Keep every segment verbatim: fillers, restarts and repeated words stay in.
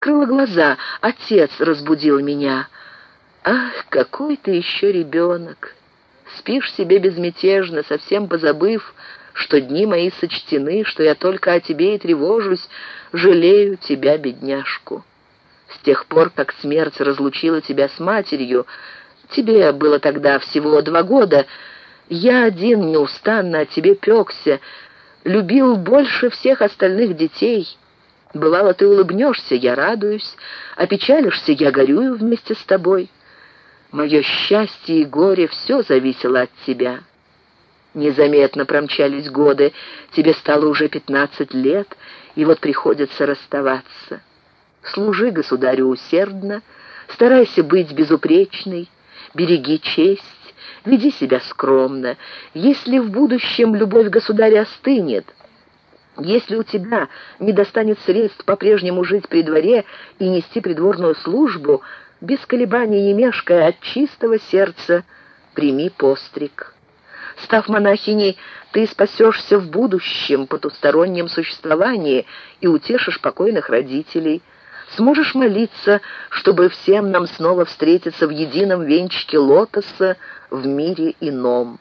Открыла глаза, отец разбудил меня. Ах, какой ты еще ребенок! Спишь себе безмятежно, совсем позабыв, что дни мои сочтены, что я только о тебе и тревожусь, жалею тебя, бедняжку. С тех пор, как смерть разлучила тебя с матерью, тебе было тогда всего два года, я один неустанно о тебе пекся, любил больше всех остальных детей. Бывало, ты улыбнешься, я радуюсь, опечалишься, я горюю вместе с тобой. Мое счастье и горе — все зависело от тебя. Незаметно промчались годы, тебе стало уже пятнадцать лет, и вот приходится расставаться. Служи государю усердно, старайся быть безупречной, береги честь, веди себя скромно. Если в будущем любовь государя остынет, если у тебя не достанет средств по-прежнему жить при дворе и нести придворную службу, без колебаний не мешкая, от чистого сердца прими постриг. Став монахиней, ты спасешься в будущем потустороннем существовании и утешишь покойных родителей. Сможешь молиться, чтобы всем нам снова встретиться в едином венчике лотоса в мире ином.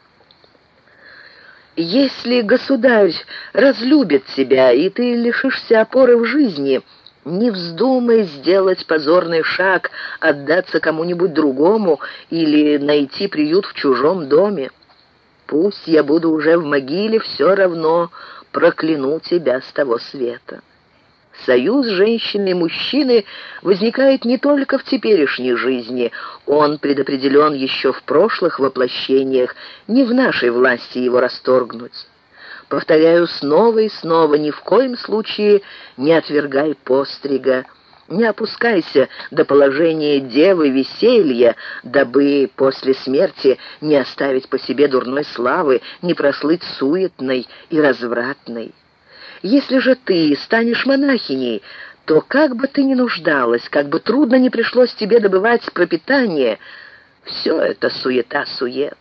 Если государь разлюбит тебя, и ты лишишься опоры в жизни, не вздумай сделать позорный шаг, отдаться кому-нибудь другому или найти приют в чужом доме. Пусть я буду уже в могиле, все равно прокляну тебя с того света. Союз женщины и мужчины возникает не только в теперешней жизни, он предопределен еще в прошлых воплощениях, не в нашей власти его расторгнуть. Повторяю снова и снова, ни в коем случае не отвергай пострига, не опускайся до положения девы веселья, дабы после смерти не оставить по себе дурной славы, не прослыть суетной и развратной. Если же ты станешь монахиней, то как бы ты ни нуждалась, как бы трудно ни пришлось тебе добывать пропитание, все это суета-сует.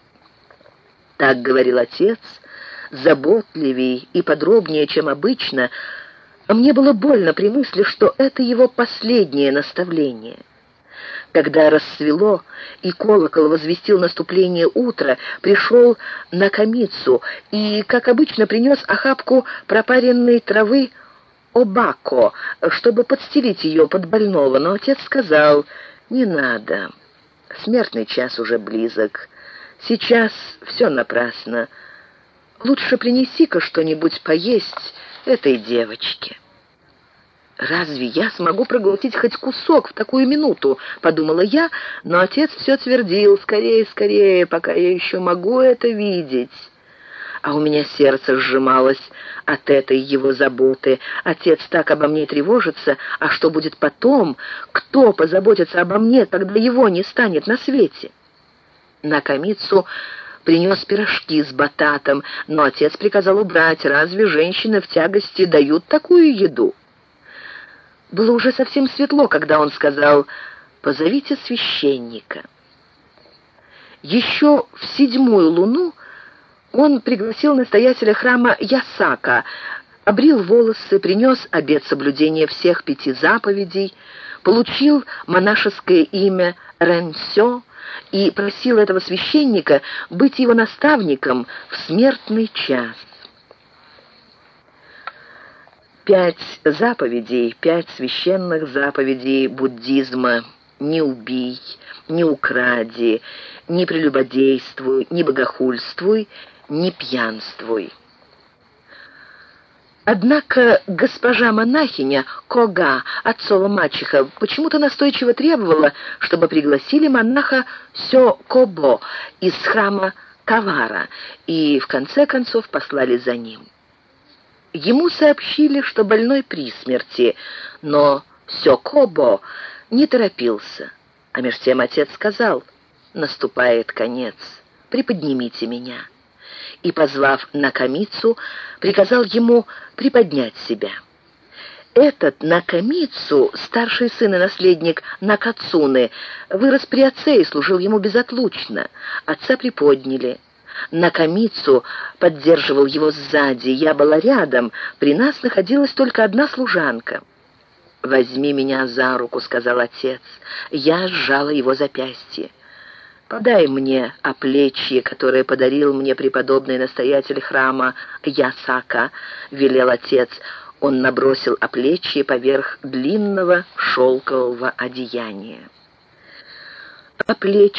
Так говорил отец, заботливей и подробнее, чем обычно, а мне было больно при мысли, что это его последнее наставление. Когда рассвело и колокол возвестил наступление утра, пришел Накамицу и, как обычно, принес охапку пропаренной травы обако, чтобы подстелить ее под больного, но отец сказал: «Не надо, смертный час уже близок, сейчас все напрасно, лучше принеси-ка что-нибудь поесть этой девочке». «Разве я смогу проглотить хоть кусок в такую минуту?» — подумала я, но отец все твердил: «Скорее, скорее, пока я еще могу это видеть». А у меня сердце сжималось от этой его заботы. Отец так обо мне тревожится, а что будет потом? Кто позаботится обо мне, когда его не станет на свете? Накамицу принес пирожки с бататом, но отец приказал убрать. Разве женщины в тягости дают такую еду? Было уже совсем светло, когда он сказал: «Позовите священника». Еще в седьмую луну он пригласил настоятеля храма Ясака, обрил волосы, принес обет соблюдения всех пяти заповедей, получил монашеское имя Рэнсё и просил этого священника быть его наставником в смертный час. Пять заповедей, пять священных заповедей буддизма: не убий, не укради, не прелюбодействуй, не богохульствуй, не пьянствуй. Однако госпожа-монахиня Кога, отцова мачеха, почему-то настойчиво требовала, чтобы пригласили монаха Сё-Кобо из храма Кавара, и в конце концов послали за ним. Ему сообщили, что больной при смерти, но Сё-Кобо не торопился. А меж тем отец сказал: «Наступает конец, приподнимите меня». И, позвав Накамицу, приказал ему приподнять себя. Этот Накамицу, старший сын и наследник Накацуны, вырос при отце и служил ему безотлучно. Отца приподняли. Накамицу поддерживал его сзади, я была рядом, при нас находилась только одна служанка. «Возьми меня за руку», — сказал отец. Я сжала его запястье. «Подай мне оплечье, которое подарил мне преподобный настоятель храма Ясака», — велел отец. Он набросил оплечье поверх длинного шелкового одеяния. Оплечье